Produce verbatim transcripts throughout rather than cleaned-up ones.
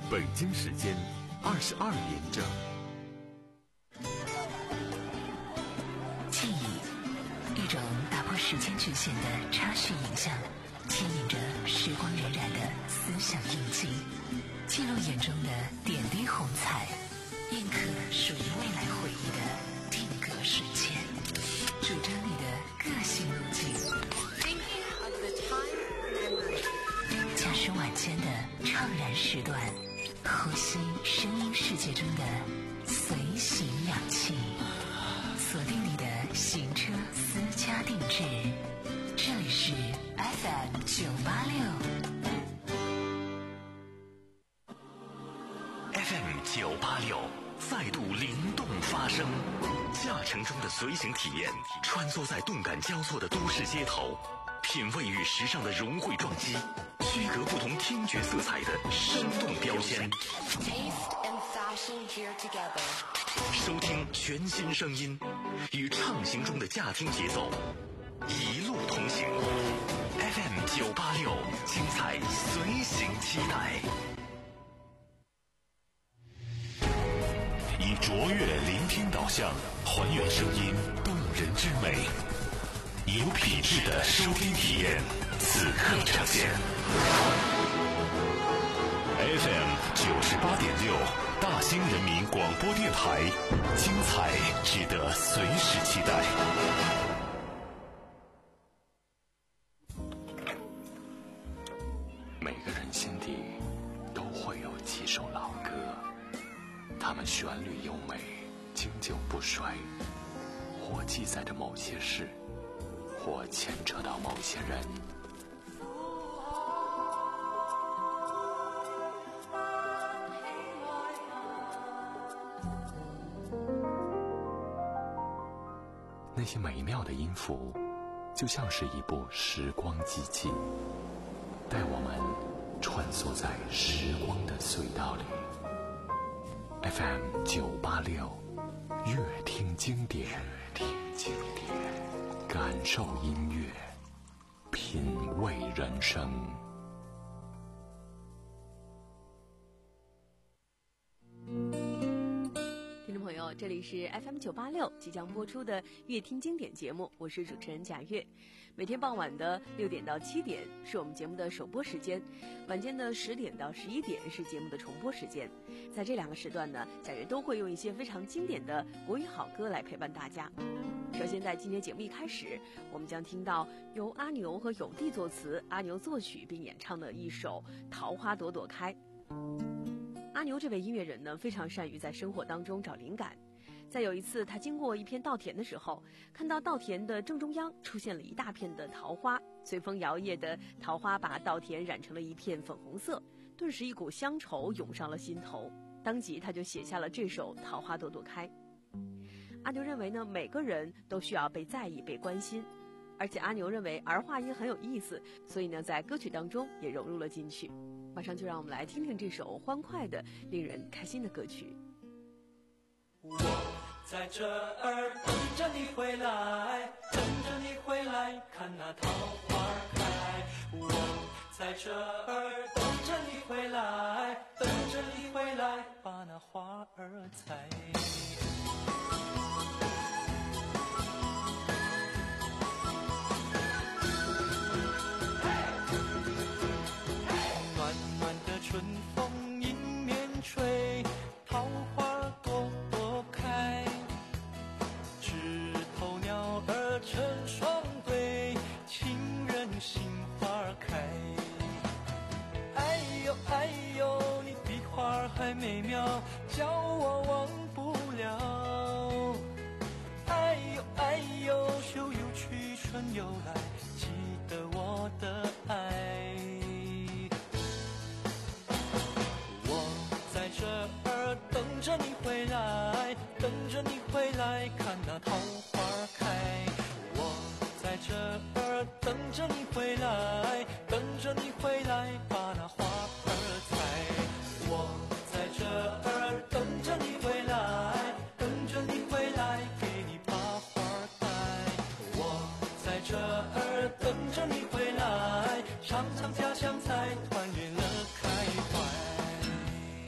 北京时间二十二点整。 记忆，一种打破时间局限的插叙影像，牵引着时光荏苒的思想印记，记录眼中的点滴红彩，印刻属于未来回忆的定格瞬间，主张你的个性路径。驾驶晚间的怅然时段，呼吸声音世界中的随行氧气，锁定你的行车私家定制。这里是 F M 九八六 F M 九八六再度灵动发声，驾乘中的随行体验，穿梭在动感交错的都市街头，品味与时尚的融汇撞击，区隔不同听觉色彩的生动标签。收听全新声音，与畅行中的驾听节奏一路同行。F M 九八六，精彩随行期待。以卓越聆听导向，还原声音动人之美，有品质的收听体验，此刻呈现。F M 九十八点六，大兴人民广播电台，精彩值得随时期待。每个人心底都会有几首老歌，它们旋律优美，经久不衰，或记载着某些事，或牵扯到某些人。那些美妙的音符，就像是一部时光机器，带我们穿梭在时光的隧道里。F M 九八六，乐听经典，乐听经典，感受音乐，品味人生。 听众朋友，这里是 F M 九八六即将播出的乐听经典节目，我是主持人贾月。每天傍晚的六点到七点是我们节目的首播时间，晚间的十点到十一点是节目的重播时间。在这两个时段呢，贾月都会用一些非常经典的国语好歌来陪伴大家。首先在今天节目一开始，我们将听到由阿牛和友弟作词，阿牛作曲并演唱的一首《桃花朵朵开》。阿牛这位音乐人呢，非常善于在生活当中找灵感。在有一次他经过一片稻田的时候，看到稻田的正中央出现了一大片的桃花，随风摇曳的桃花把稻田染成了一片粉红色，顿时一股乡愁涌上了心头，当即他就写下了这首《桃花朵朵开》。阿牛认为呢，每个人都需要被在意被关心，而且阿牛认为儿化音很有意思，所以呢在歌曲当中也融入了进去。马上就让我们来听听这首欢快的令人开心的歌曲。 我在这儿等着你回来，等着你回来看那桃花开。我在这儿等着你回来，等着你回来把那花儿采。春风迎面吹，桃花朵朵开，枝头鸟儿成双对，情人心花开。哎呦哎呦，你的花还美妙，叫我忘不了。哎呦哎呦，秋又去春又来，记得我的爱。在这儿等着你回来，等着你回来看那桃花开。我在这儿等着你回来，等着你回来把那花儿采。我在这儿等着你回来，等着你回来给你把花带。我在这儿等着你回来，尝尝家乡菜，团圆了开怀。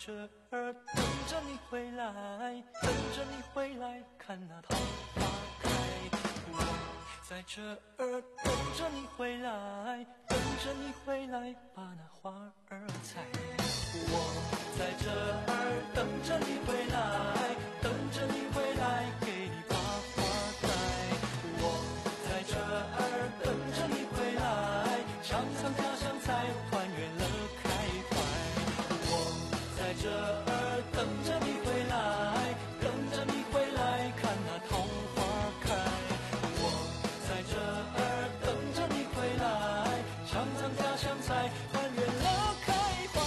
这儿等着你回来，等着你回来看那桃花开。我在这儿等着你回来，等着你回来把那花儿采。我在这儿等着你回来，等着你回来给你把花戴。我在这儿等着你回来，尝尝家乡菜，团圆了开怀。我在这儿等着你回来，等着你回来看那桃花开。我在这儿等着你回来，尝尝家乡菜，团圆了开怀。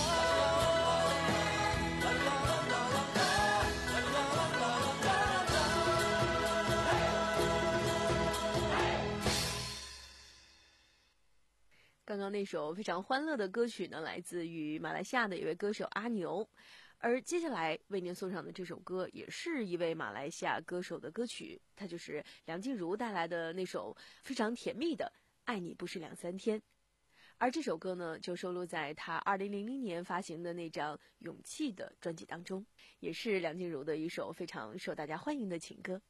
刚刚那首非常欢乐的歌曲呢，来自于马来西亚的一位歌手阿牛。而接下来为您送上的这首歌，也是一位马来西亚歌手的歌曲，它就是梁静茹带来的那首非常甜蜜的《爱你不是两三天》。而这首歌呢，就收录在她二零零零年发行的那张《勇气》的专辑当中，也是梁静茹的一首非常受大家欢迎的情歌。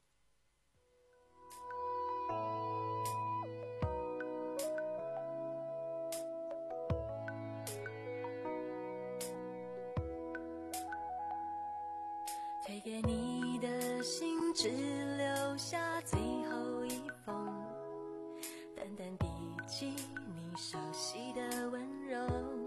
推给你的信只留下最后一封，淡淡笔记你熟悉的温柔，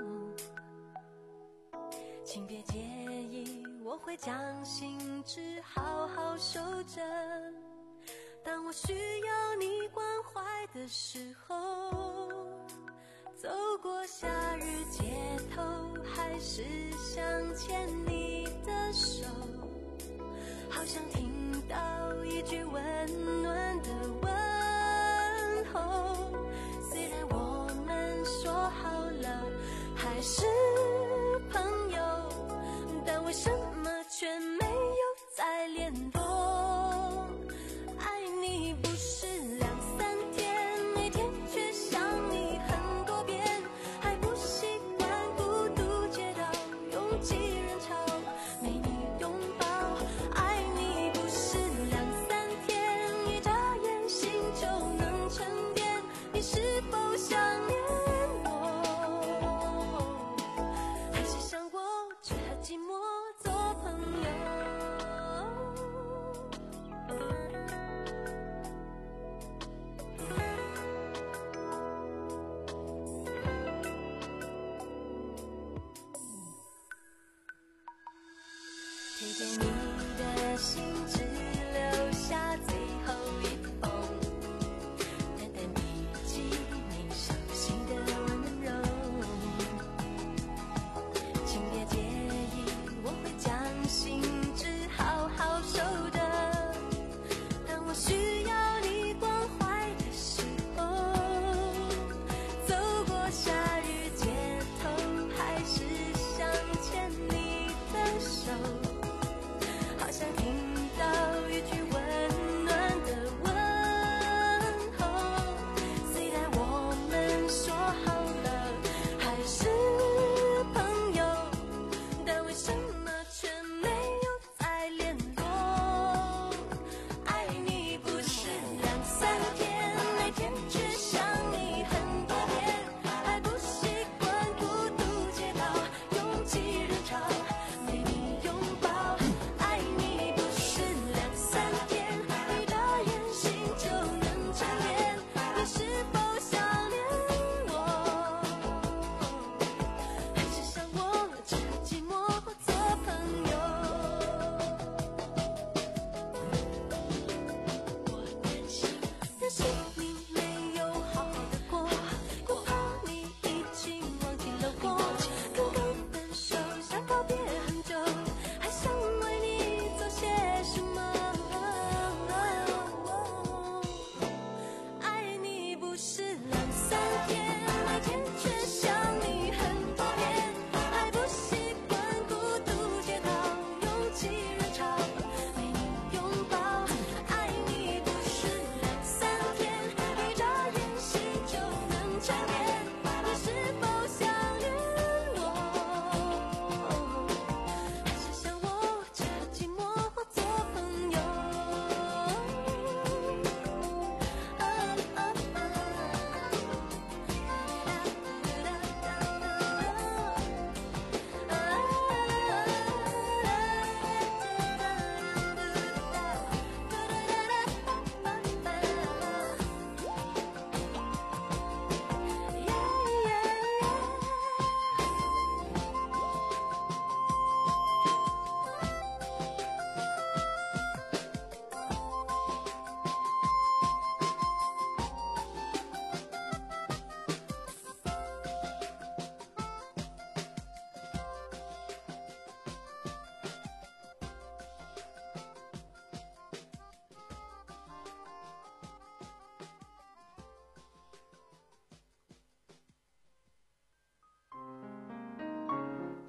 请别介意，我会将信纸好好收着，当我需要你关怀的时候，走过夏日街头，还是想牵你的手，好想听到一句温暖的问候，虽然我们说好了还是朋友，但为什么却没有再联络。爱你不是两三天，每天却想你很多遍，还不习惯孤独街道拥挤人潮，没你拥抱。爱你不是两三天，一眨眼心就能沉淀，你是否想念我，还是想过却和寂寞做朋友。推给你的信只留下最后一封，淡淡笔记你熟悉的温柔，请别介意，我会将信纸好好收着，当我需要你关怀的时候，走过夏日街头，还是想牵你的手，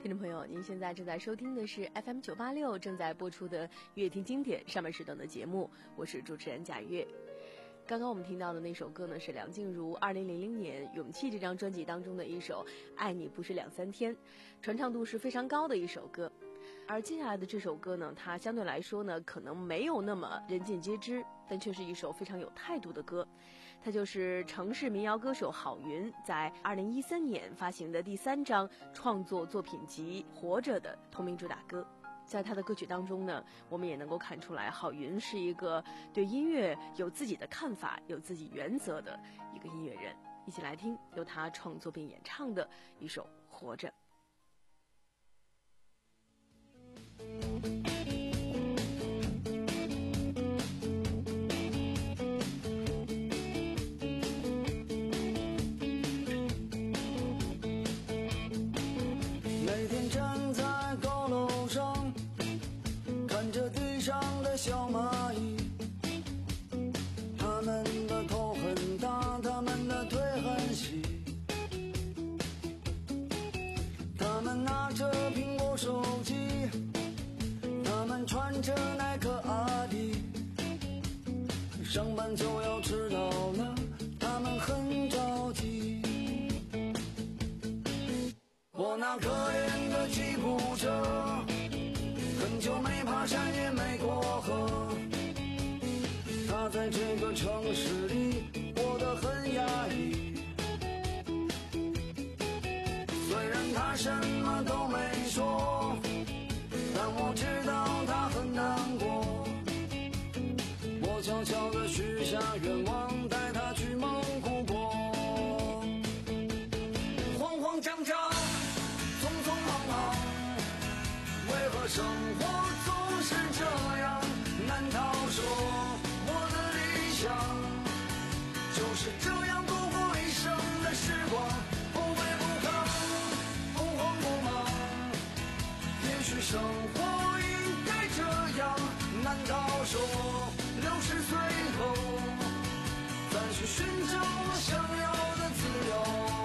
听众朋友，您现在正在收听的是 F M 九八六正在播出的乐听经典上半时段的节目，我是主持人贾月。刚刚我们听到的那首歌呢，是梁静茹二零零零年《勇气》这张专辑当中的一首《爱你不是两三天》，传唱度是非常高的一首歌。而接下来的这首歌呢，它相对来说呢，可能没有那么人尽皆知，但却是一首非常有态度的歌。它就是城市民谣歌手郝云在二零一三年发行的第三张创作作品集《活着》的同名主打歌。在他的歌曲当中呢，我们也能够看出来，郝云是一个对音乐有自己的看法、有自己原则的一个音乐人。一起来听由他创作并演唱的一首《活着》。 每天站在高楼上，看着地上的小蚂蚁，它们的头很大，它们的腿很细，它们拿着苹果手机，它们穿着耐克阿迪，上班就要迟到了，它们很着急。我那可怜的吉普车，很久没爬山也没过河，它在这个城市里活得很压抑。虽然它什么都没说，但我知道它很难过。我悄悄地许下愿望，带它去蒙古国。慌慌张张，匆匆忙忙，为何生活总是这样？难道说我的理想就是这样度过一生的时光？不卑不亢，不慌不忙，也许生活应该这样。难道说六十岁后再去寻找我想要的自由？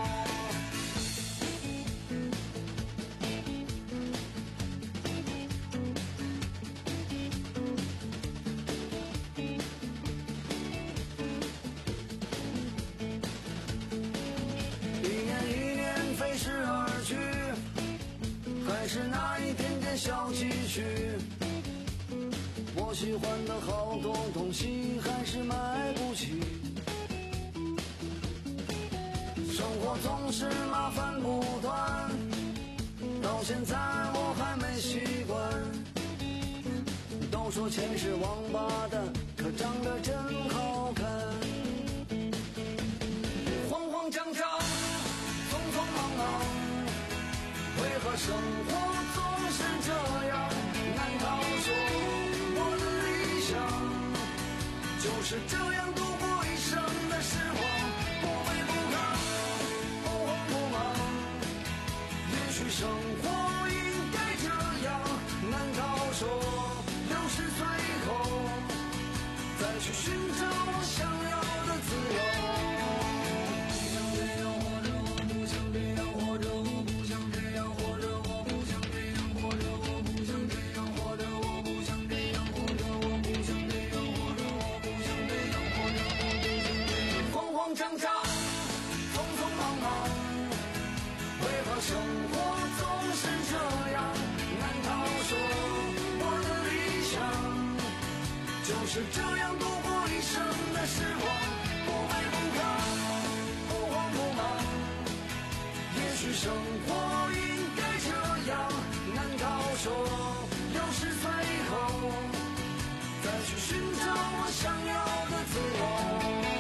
还是那一点点小积蓄，我喜欢的好多东西还是买不起。生活总是麻烦不断，到现在我还没习惯。都说钱是王八蛋，可长得真好看。慌慌张张，匆匆忙忙，为何生活总是这样？难道说我的理想就是这样度过一生的时光？不卑不亢，不慌不忙，也许生活应该这样。难道说六十岁后再去寻找我想要的自由？生活总是这样，难道说我的理想就是这样度过一生的时光？不卑不亢，不慌不忙，也许生活应该这样。难道说六十岁后再去寻找我想要的自由？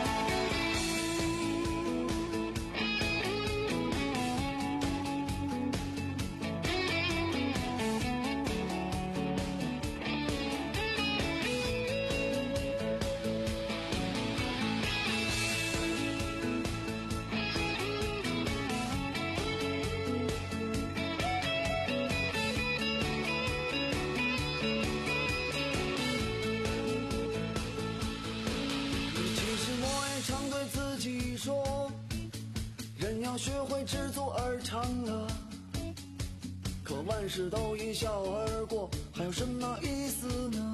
学会知足而常乐， 可万事都一笑而过，还有什么意思呢？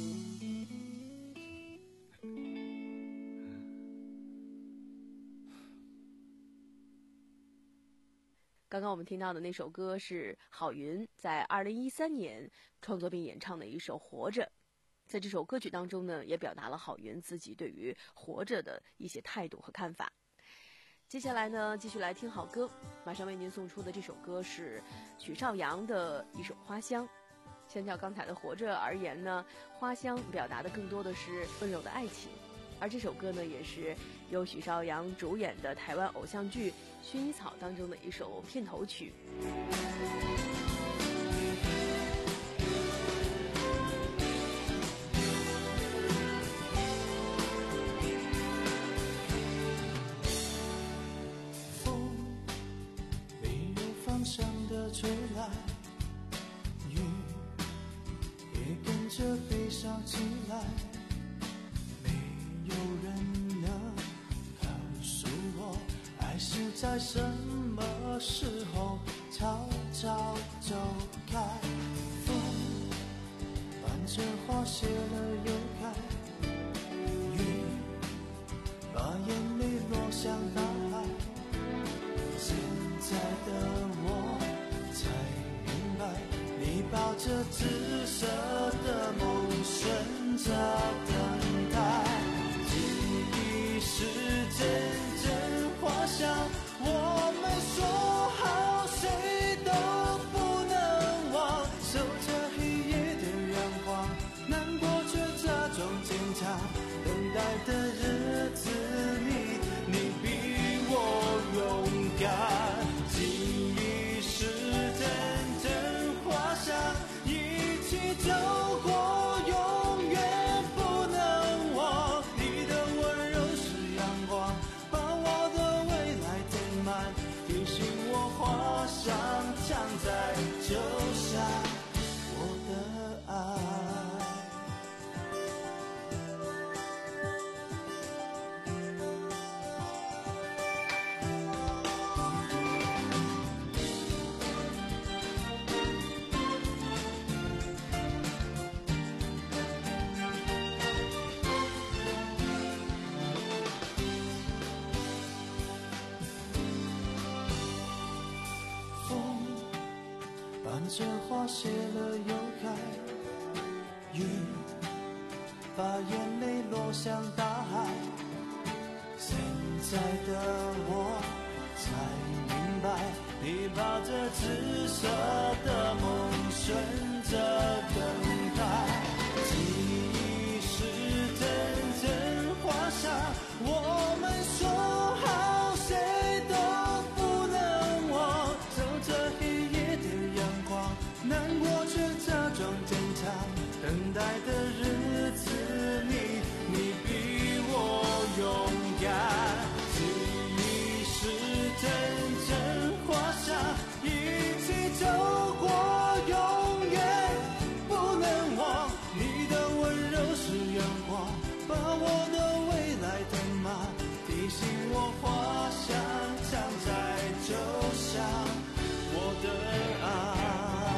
刚刚我们听到的那首歌是郝云在二零一三年创作并演唱的一首《活着》。在这首歌曲当中呢，也表达了郝云自己对于活着的一些态度和看法。接下来呢，继续来听好歌，马上为您送出的这首歌是许绍洋的一首《花香》。相较刚才的《活着》而言呢，《花香》表达的更多的是温柔的爱情，而这首歌呢，也是由许绍洋主演的台湾偶像剧《薰衣草》当中的一首片头曲。 风没有方向的吹来，雨也跟着悲伤起来，没有人能告诉我爱是在什么时候悄悄走开。风伴着花谢了又开，雨把眼泪落向大海，现在的我才明白，你抱着紫色的梦选择等待，记忆是阵阵花香，我们说好谁都不能忘，守着黑夜的阳光，难过却假装坚强，等待的日子里你比我勇敢，记忆是阵阵花香，一起走过永远不能忘，你的温柔是阳光，把我的未来填满，提醒我花香藏在酒下，我的爱。风伴着花谢了又开，雨把眼泪落向大海，现在的我才明白，你抱着紫色的梦选择等待，记忆是阵阵花香，我们说好谁都不能忘，守着黑夜的阳光，难过却假装坚强，等待的日子里你比我勇敢，记忆是阵阵花香，一起走过永远不能忘，你的温柔是阳光，把我的未来填满，提醒我花香藏在酒下，我的爱。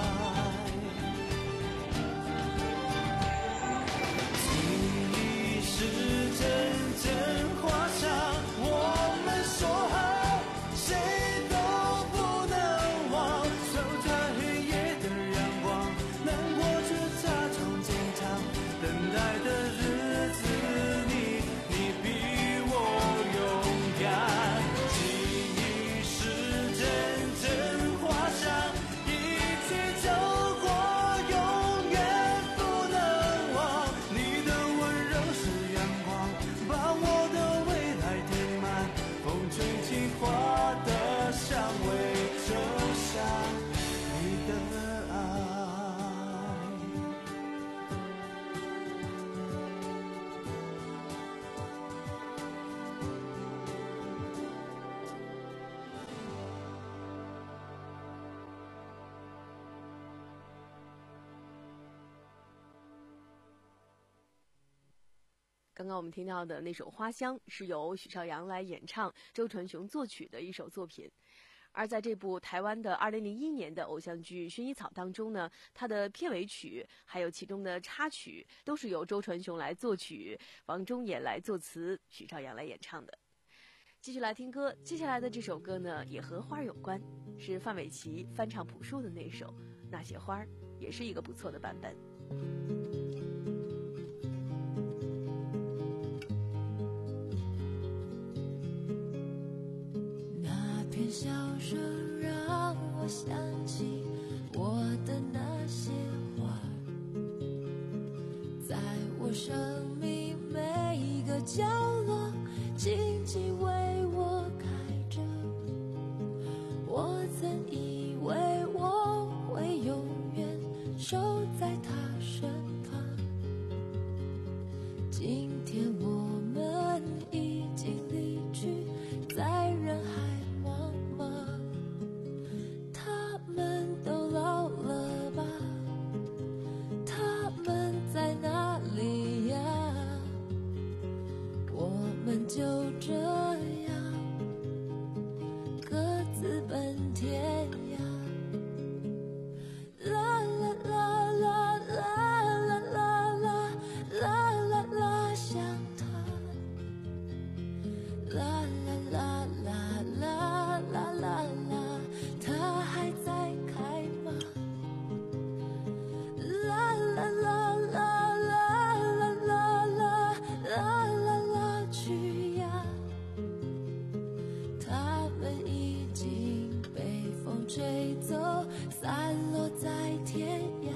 记忆是阵阵花香，我们说好谁都不能忘，守着黑夜的阳光，难过却假装坚强，等待的日子里你比我勇敢，记忆是阵阵花香，一起走过永远不能忘，你的温柔是阳光，把我的未来填满，风吹起花的香味，就像你的爱。 刚刚我们听到的那首《花香》是由许绍洋来演唱，周传雄作曲的一首作品。 而在这部台湾的二零零一年的偶像剧《薰衣草》当中呢，它的片尾曲还有其中的插曲都是由周传雄来作曲，王中野来作词，许绍洋来演唱的。继续来听歌，接下来的这首歌呢也和花有关，是范玮琪翻唱朴树的那首《那些花》，也是一个不错的版本。 那篇小说让我想起我的那些花，在我生命每一个角落静静为我开着。我曾以为我会永远守在他身旁，今天我们已经离去，在人海茫茫。他们都老了吧？他们在哪里呀？我们就这样各自奔天涯。啦啦啦啦啦啦啦啦啦啦啦，想他。啦啦啦啦啦啦啦啦，他还在开吗？啦啦啦啦啦啦啦啦啦啦啦，去呀！他们已经被风吹走，散落在天涯。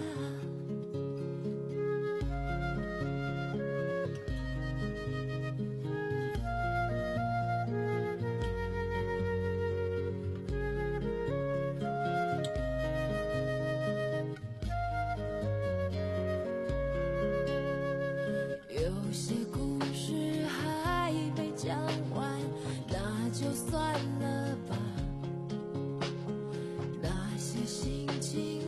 有些故事还没讲完，那就算了吧。那些心情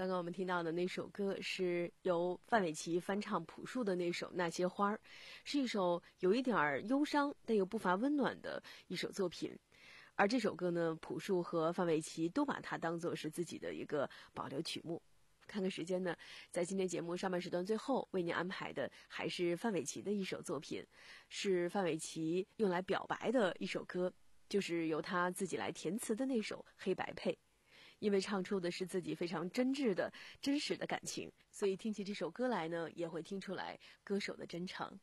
刚刚我们听到的那首歌是由范玮琪翻唱朴树的那首《那些花儿》，是一首有一点忧伤但又不乏温暖的一首作品。而这首歌呢，朴树和范玮琪都把它当作是自己的一个保留曲目。看看时间呢，在今天节目上半时段最后为您安排的还是范玮琪的一首作品，是范玮琪用来表白的一首歌，就是由他自己来填词的那首《黑白配》。因为唱出的是自己非常真挚的真实的感情，所以听起这首歌来呢，也会听出来歌手的真诚。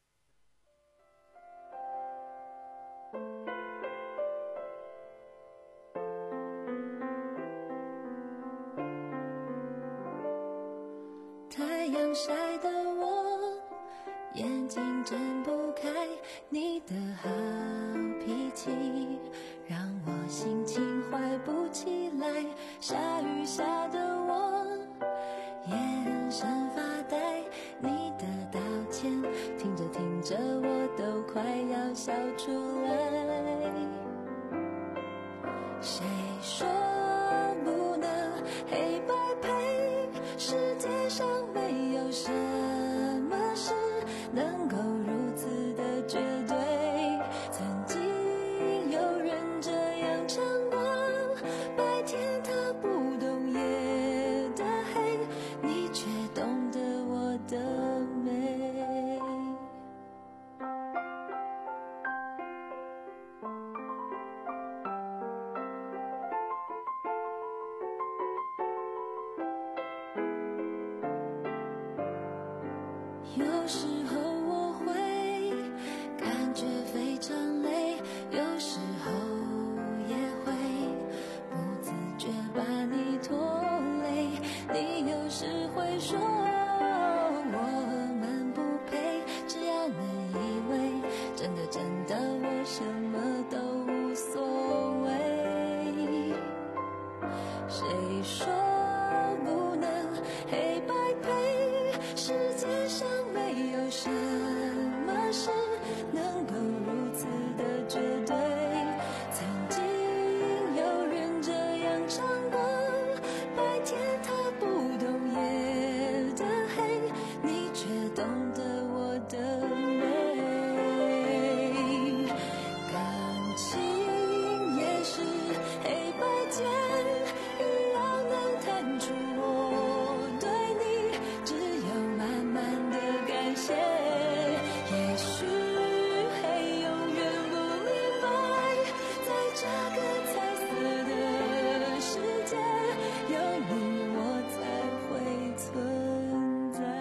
太阳晒得我眼睛睁不开，你的好脾气让我心情坏不起来，下雨下得我眼神发呆，你的道歉听着听着我都快要笑出来。谁说不能黑白配？世界上没有什么事能够如此的绝对。曾经有人这样唱过，白天他不懂夜的黑，你却懂得我的美。有时候我会感觉非常累，有时候也会不自觉把你拖累。你有时会说我们不配，只要能以为真的真的我什么都无所谓。谁说不能黑白配？世界上没有什么事能够如此的绝对。曾经有人这样唱过，白天他不懂夜的黑，你却懂得我的美。感情也是黑白键，一样能弹出我对你只有慢慢的感谢。也许会永远不明白，在这个彩色的世界，有你我才会存在。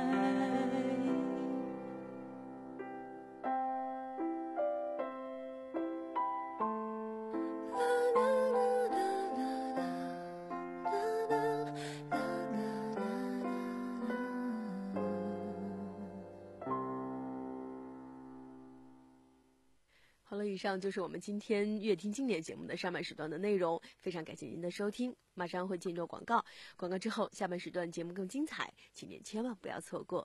好了，以上就是我们今天乐听经典节目的上半时段的内容，非常感谢您的收听。马上会进入广告，广告之后下半时段节目更精彩，请您千万不要错过。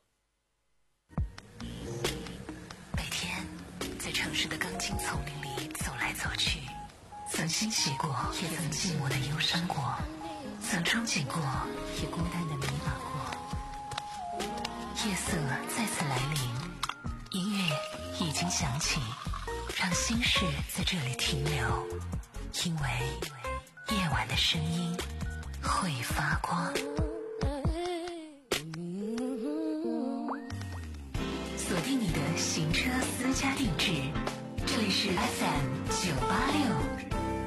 每天在城市的钢筋丛林里走来走去，曾欣喜过，也曾寂寞的忧伤过，曾憧憬过，也孤单的迷茫过。夜色再次来临，音乐已经响起，让心事在这里停留，因为夜晚的声音会发光。锁定你的行车私家定制，这里是 F M 九八六。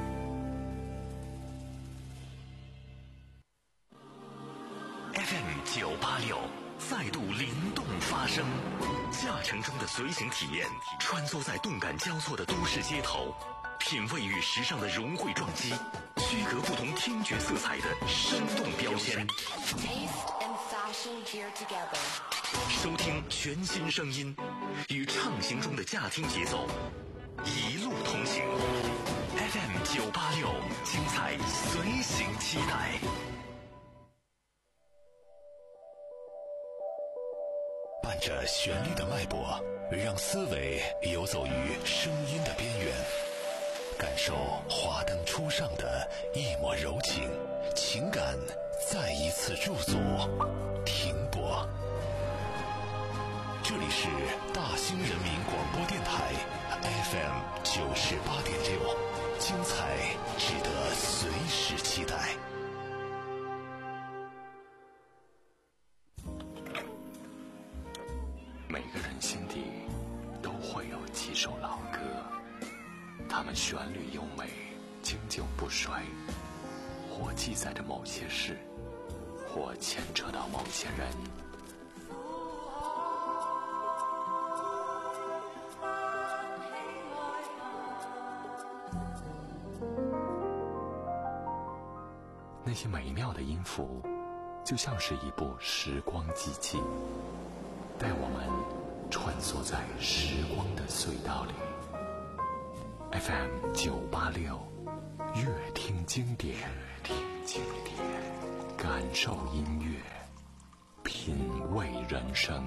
F M 九八六再度灵动发声，驾乘中的随行体验，穿梭在动感交错的都市街头，品味与时尚的融汇撞击，区隔不同听觉色彩的生动标签。收听全新声音，与畅行中的驾听节奏，一路同行。F M 九八六，精彩随行期待。伴着旋律的脉搏，让思维游走于声音的边缘，感受华灯初上的一抹柔情，情感再一次驻足停泊。这里是大兴人民广播电台 F M 九十八点六，精彩值得随时期待。每个人心底都会有几首老歌，它们旋律优美，经久不衰，或记载着某些事，或牵扯到某些人。那些美妙的音符，就像是一部时光机器，带我们穿梭在时光的隧道里。F M 九八六，乐听经典，听经典，感受音乐，品味人生。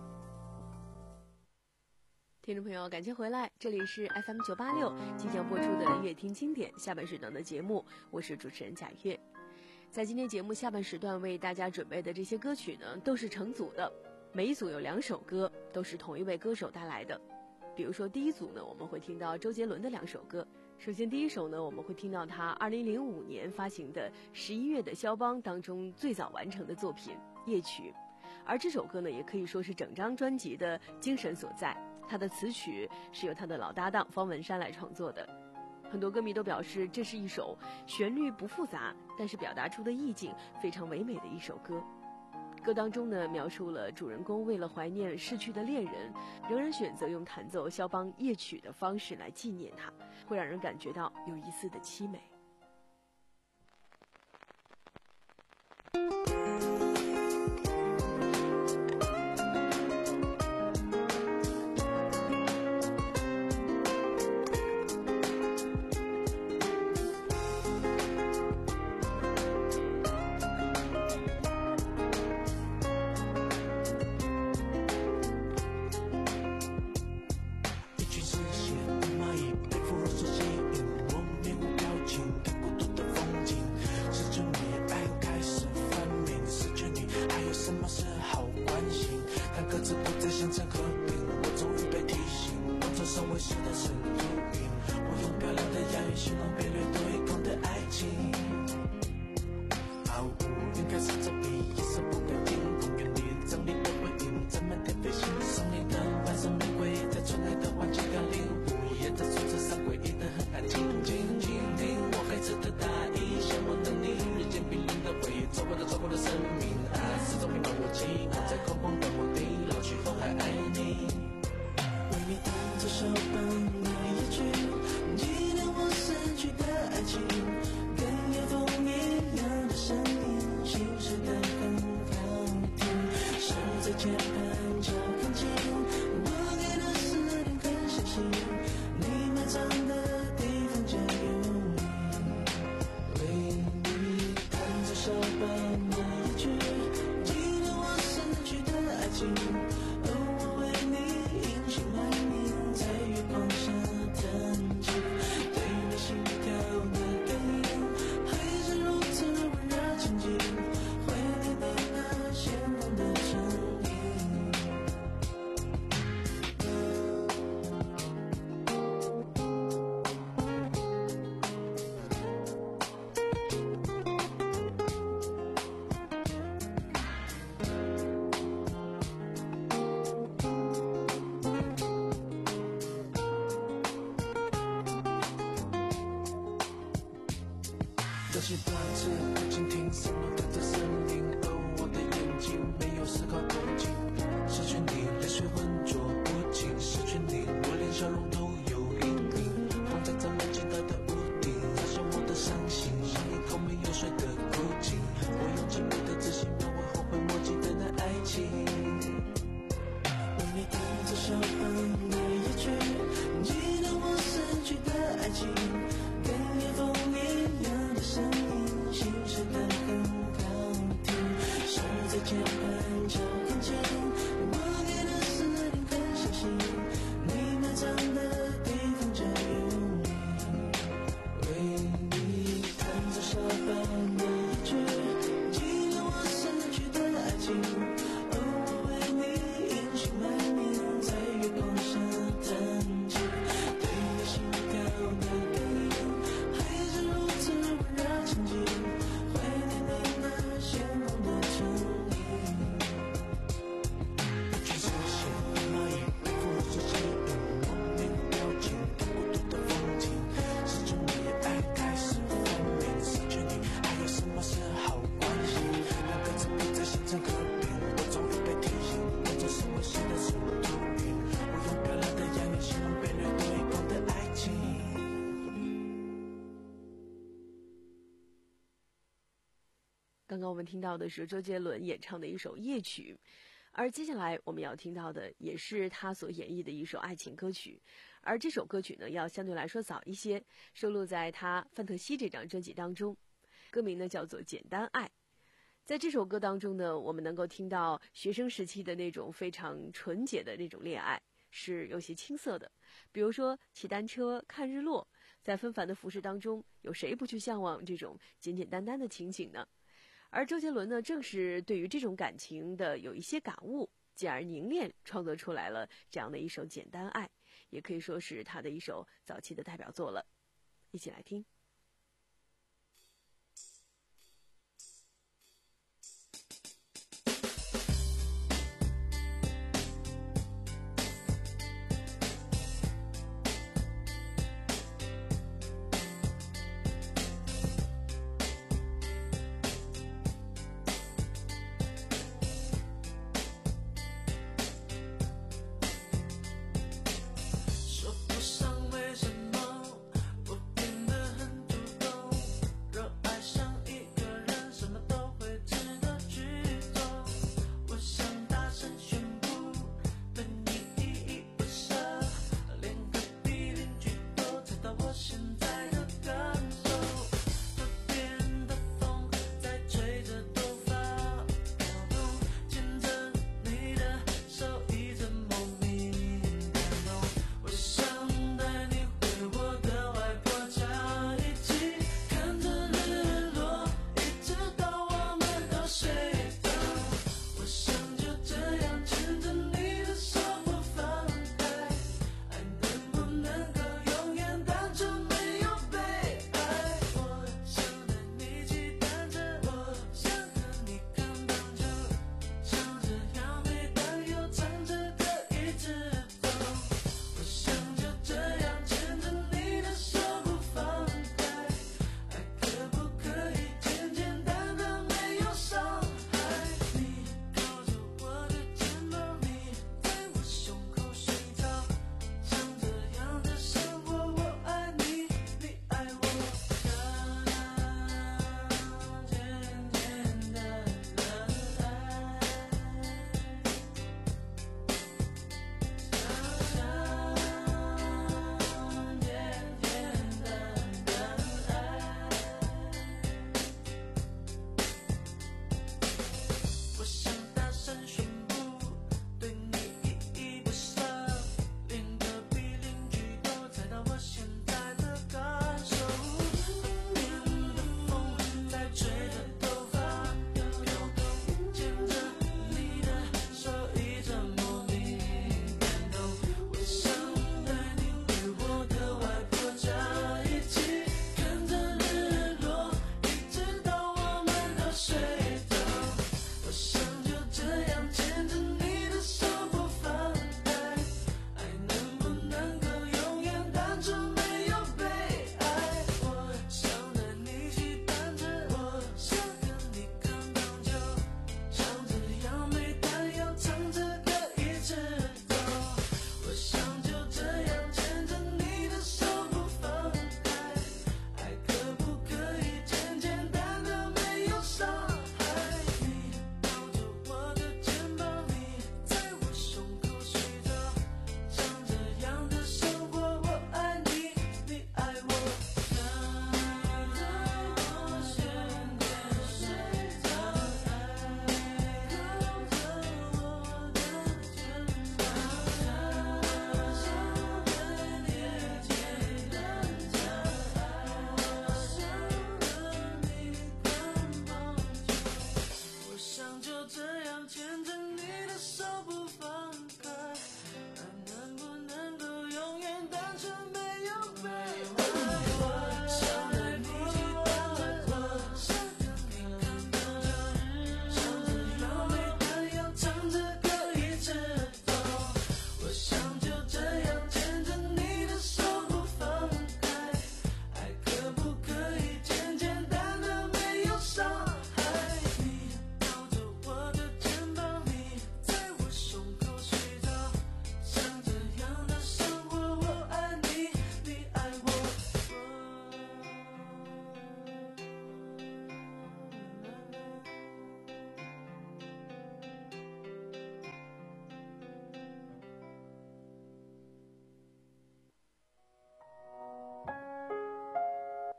听众朋友，感谢回来，这里是 F M 九八六即将播出的乐听经典下半时段的节目，我是主持人贾月。在今天节目下半时段为大家准备的这些歌曲呢，都是成组的，每一组有两首歌，都是同一位歌手带来的。比如说第一组呢，我们会听到周杰伦的两首歌。首先第一首呢，我们会听到他二零零五年发行的十一月的肖邦当中最早完成的作品《夜曲》，而这首歌呢，也可以说是整张专辑的精神所在。他的词曲是由他的老搭档方文山来创作的。很多歌迷都表示，这是一首旋律不复杂，但是表达出的意境非常唯美的一首歌。歌当中呢，描述了主人公为了怀念逝去的恋人，仍然选择用弹奏肖邦夜曲的方式来纪念他，会让人感觉到有一丝的凄美。 这些段子不仅听什么的这声音，而我的眼睛没有丝毫动静。失去你，泪水浑浊不尽；失去你，我连笑容都有阴影。放在这么近的的屋顶，发现我的伤心，像一口没有水的枯井。我用尽我的自信，描绘后悔莫及的那爱情。为你弹着肖邦的夜曲，记得我逝去的爱情，跟夜风一样的声音，心事的很好听，手在键盘敲很轻，我给的思念很相信，你埋藏的刚刚我们听到的是周杰伦演唱的一首夜曲，而接下来我们要听到的也是他所演绎的一首爱情歌曲，而这首歌曲呢要相对来说早一些，收录在他《范特西》这张专辑当中，歌名呢叫做《简单爱》。在这首歌当中呢，我们能够听到学生时期的那种非常纯洁的那种恋爱，是有些青涩的。比如说骑单车看日落，在纷繁的浮世当中，有谁不去向往这种简简单单的情景呢？而周杰伦呢，正是对于这种感情的有一些感悟，进而凝练创作出来了这样的一首《简单爱》，也可以说是他的一首早期的代表作了。一起来听。 说不上为什么，我变得很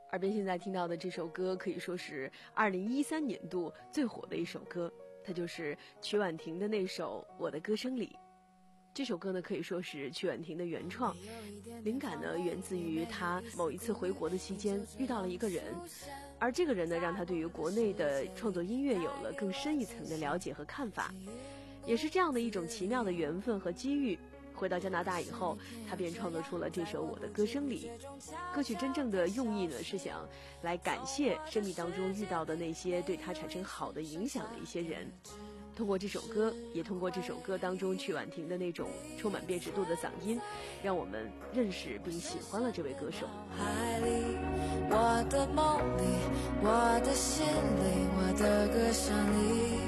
耳边现在听到的这首歌可以说是二零一三年度最火的一首歌，它就是曲婉婷的那首《我的歌声里》。这首歌呢可以说是曲婉婷的原创，灵感呢源自于她某一次回国的期间遇到了一个人，而这个人呢让她对于国内的创作音乐有了更深一层的了解和看法。也是这样的一种奇妙的缘分和机遇，回到加拿大以后，他便创作出了这首《我的歌声里》。歌曲真正的用意呢，是想来感谢生命当中遇到的那些对他产生好的影响的一些人。通过这首歌，也通过这首歌当中曲婉婷的那种充满辨识度的嗓音，让我们认识并喜欢了这位歌手。 海里，我的梦里，我的心里，我的歌声里，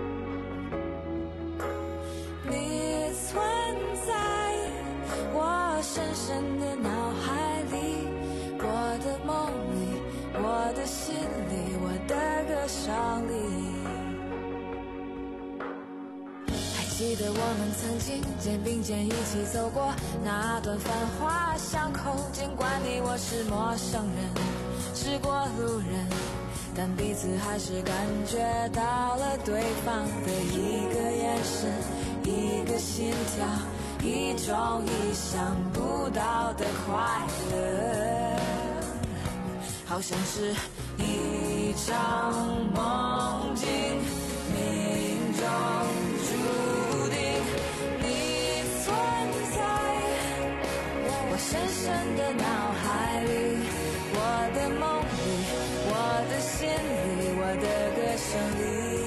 你存在我深深的脑海里，我的梦里，我的心里，我的歌声里。记得我们曾经肩并肩一起走过那段繁华巷口，尽管你我是陌生人，是过路人，但彼此还是感觉到了对方的一个眼神，一个心跳，一种意想不到的快乐，好像是一场梦境，命中注定你存在我深深的脑海里，我的梦里，我的心里，我的歌声里，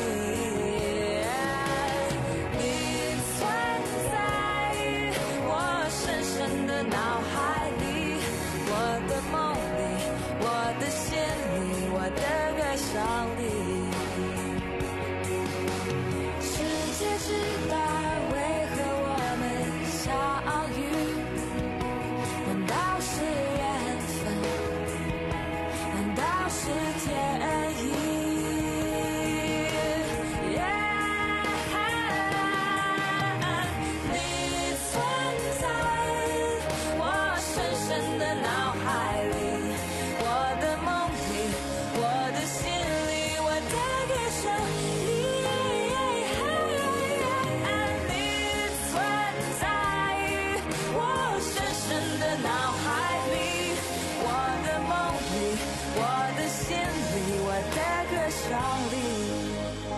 你存在我深深的脑海里，我的梦里，我的心里，我的歌声里。世界之大，为何我们相遇？难道是缘分？难道是天意？ Yeah, 你存在我深深的脑海里，我的梦里，我的心里，我的歌声里。 脑海里，我的梦里，我的心里，我的歌声里，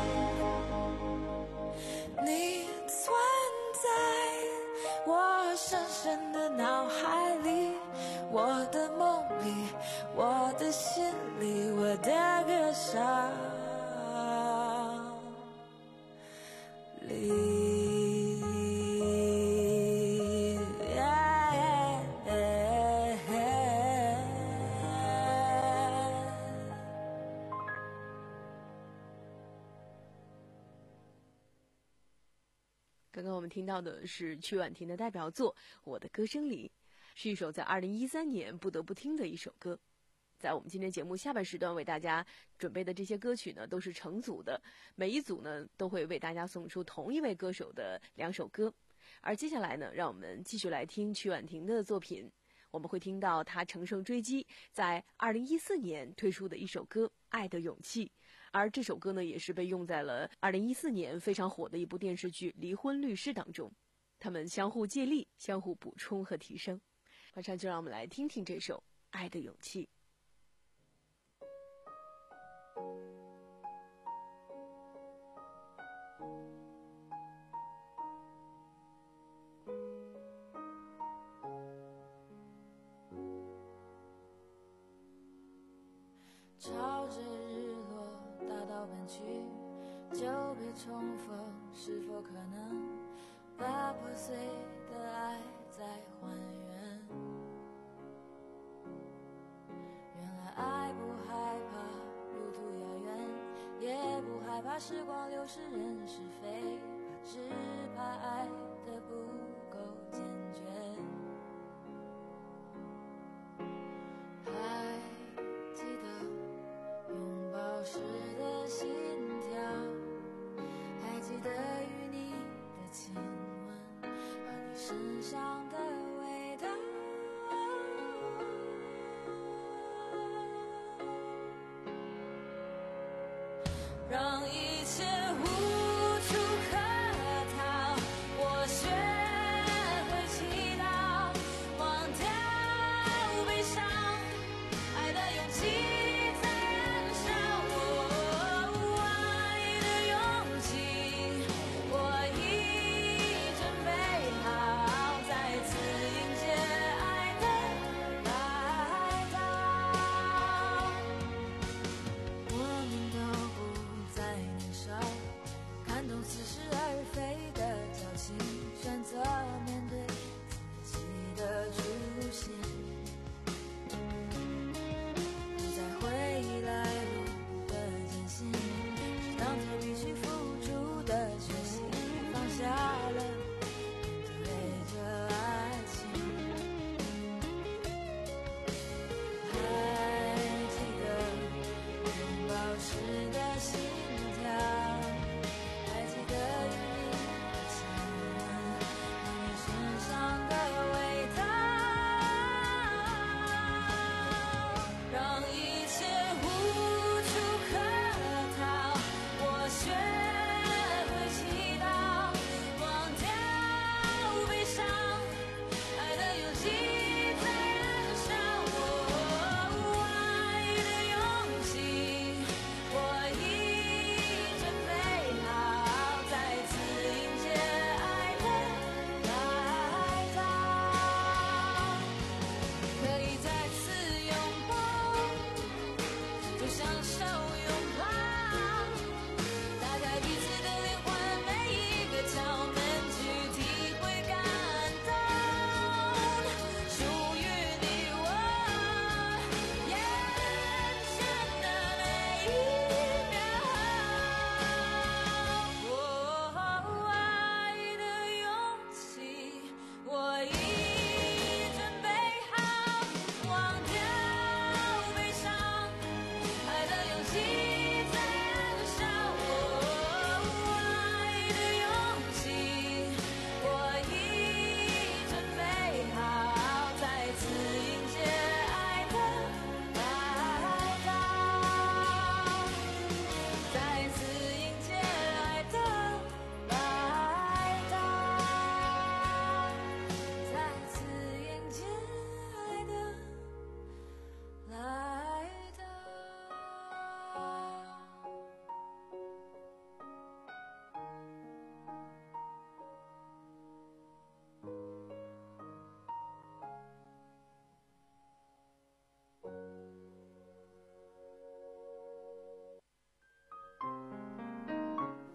你存在我深深的脑海里，我的梦里，我的心里，我的歌声里。 刚刚我们听到的是曲婉婷的代表作《我的歌声里》，是一首在二零一三年不得不听的一首歌。在我们今天节目下半时段为大家准备的这些歌曲呢，都是成组的，每一组呢都会为大家送出同一位歌手的两首歌。而接下来呢，让我们继续来听曲婉婷的作品，我们会听到她乘胜追击，在二零一四年推出的一首歌《爱的勇气》。 而这首歌呢，也是被用在了二零一四年非常火的一部电视剧《离婚律师》当中，他们相互借力，相互补充和提升。马上就让我们来听听这首《爱的勇气》。 朝着日落。 大道奔去，久别重逢，是否可能把破碎的爱再还原？原来爱不害怕路途遥远，也不害怕时光流逝人是非，只怕爱的不够坚决。还记得拥抱时。 心跳，还记得与你的亲吻和你身上的味道。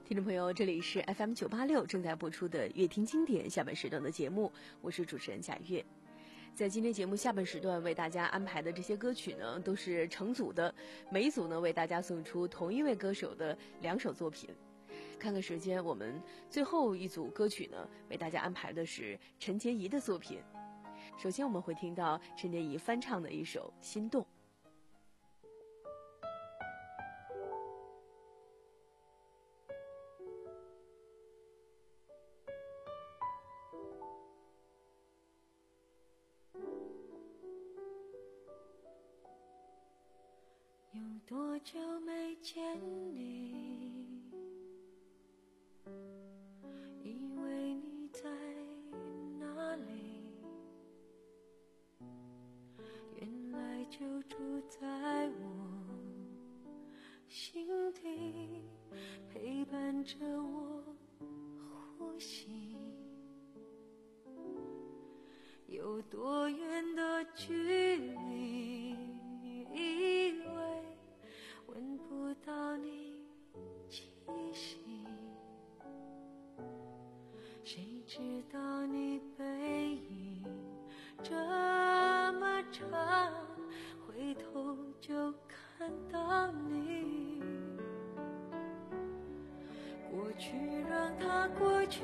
听众朋友，这里是 F M 九八六正在播出的乐听经典下半时段的节目，我是主持人贾月。在今天节目下半时段为大家安排的这些歌曲呢，都是成组的，每一组呢为大家送出同一位歌手的两首作品。看看时间，我们最后一组歌曲呢为大家安排的是陈洁仪的作品。首先我们会听到陈洁仪翻唱的一首《心动》。 有多久没见你，以为你在哪里，原来就住在我心底，陪伴着我呼吸。有多远的距离，以为闻不到你气息，谁知道你背影这么长，回头就看到你。过去让它过去，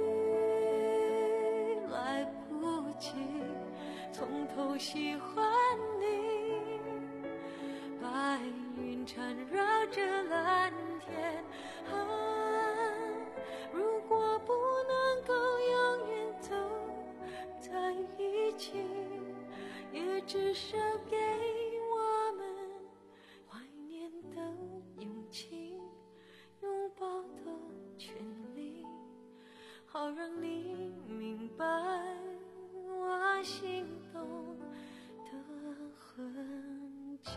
来不及从头喜欢你。白云缠绕着蓝天啊，如果不能够永远走在一起，也至少给我们怀念的勇气，拥抱的权利，好让你明白我心动的痕迹。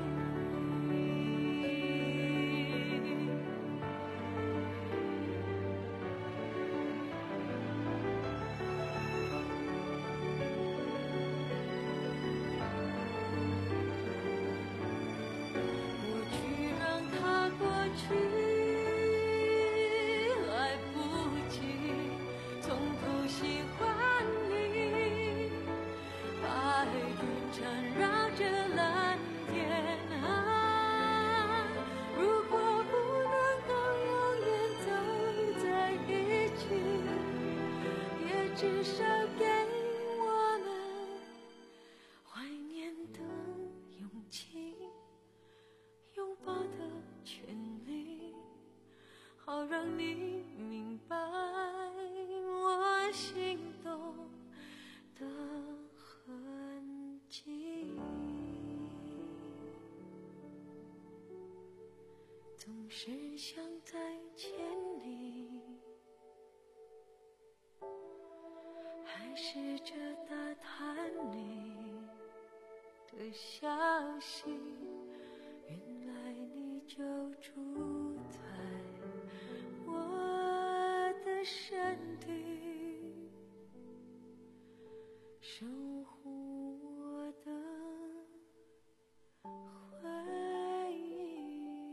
至少给我们怀念的勇气，拥抱的权利，好让你明白我心动的痕迹。总是想再见你，还试着打探你的消息，原来你就住在我的身体，守护我的回忆。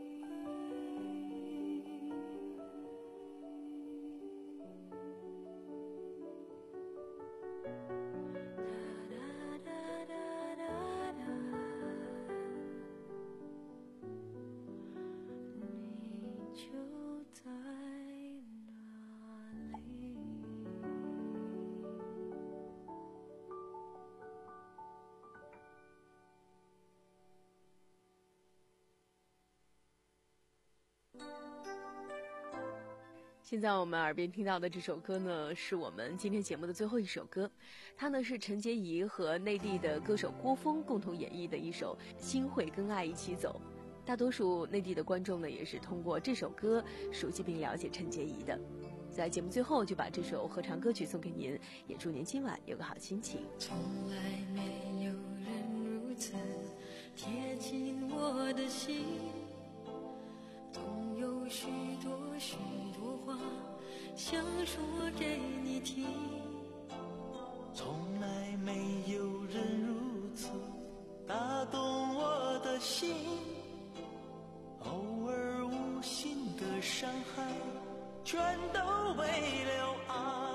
现在我们耳边听到的这首歌呢，是我们今天节目的最后一首歌，它呢是陈洁仪和内地的歌手郭峰共同演绎的一首《心会跟爱一起走》。大多数内地的观众呢，也是通过这首歌熟悉并了解陈洁仪的。在节目最后，就把这首合唱歌曲送给您，也祝您今晚有个好心情。 从来没有人如此贴近我的心，总有许多许多话想说给你听。 从来没有人如此打动我的心，偶尔无心的伤害全都为了爱。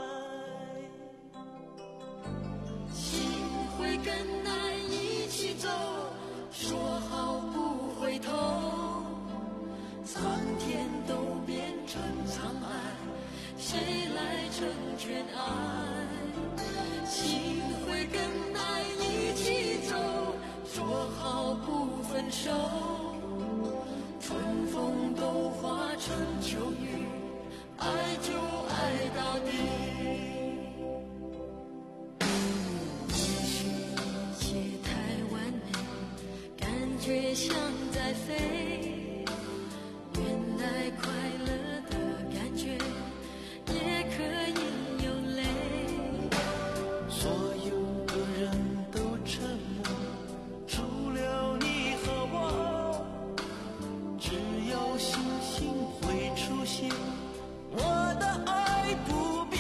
心会跟爱一起走，说好不回头，苍天都变成沧海，谁来成全爱？心会跟爱一起走，说好不分手，春风都化成秋雨，爱就爱到底。也许一切太完美，感觉像在飞，原来快乐的感觉也可以有泪。 所有的人都沉默，除了你和我，只有星星会出现，我的爱不变。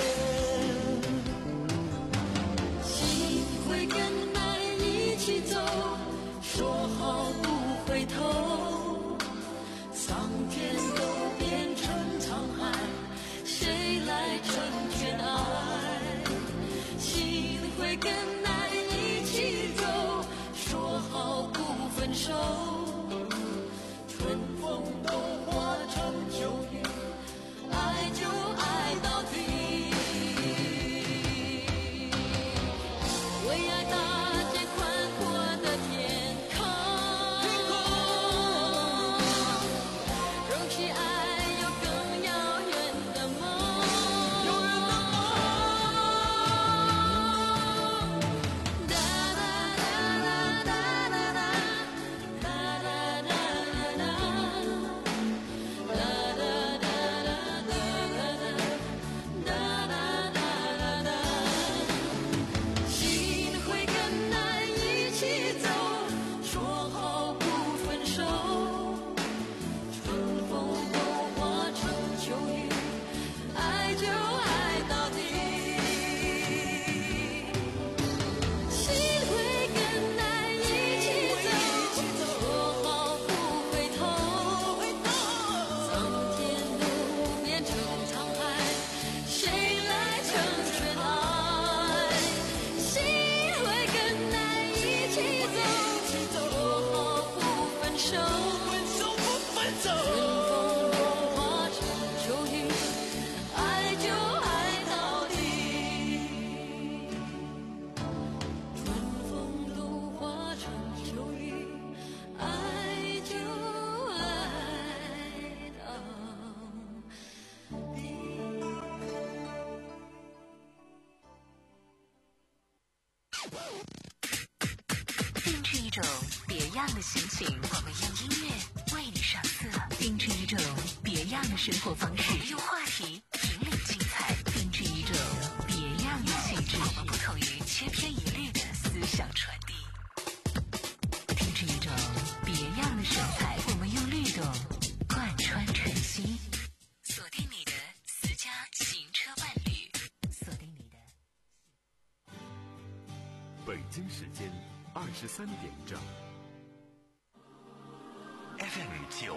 心会跟爱一起走，说好不回头，苍天都变成沧海，谁来成全爱？心会跟爱一起走，说好不分手，春风都化成秋雨，爱就爱到底。为爱搭建宽阔的天空，容许爱有更遥远的梦。哒啦啦啦啦啦啦，哒啦啦啦啦，哒啦啦啦啦啦，哒啦啦啦啦。心会跟爱一起走，说好不分手，春风都化成秋雨，爱就爱到底。心会跟爱一起走，说好不回头，苍天都变成沧海，谁来成全爱？心会跟爱一起走，说好不分手，春风都化成秋雨，爱就爱到底。春风都化成秋雨，爱就爱到底。 定制一种别样的心情，我们用音乐为你上色；定制一种别样的生活方式，我们用话题引领精彩；定制一种别样的气质，我们不同于千篇一律的思想传递；定制一种别样的神采，我们用律动贯穿晨曦。锁定你的私家行车伴侣，锁定你的。 北京时间二十三点整。 F M 九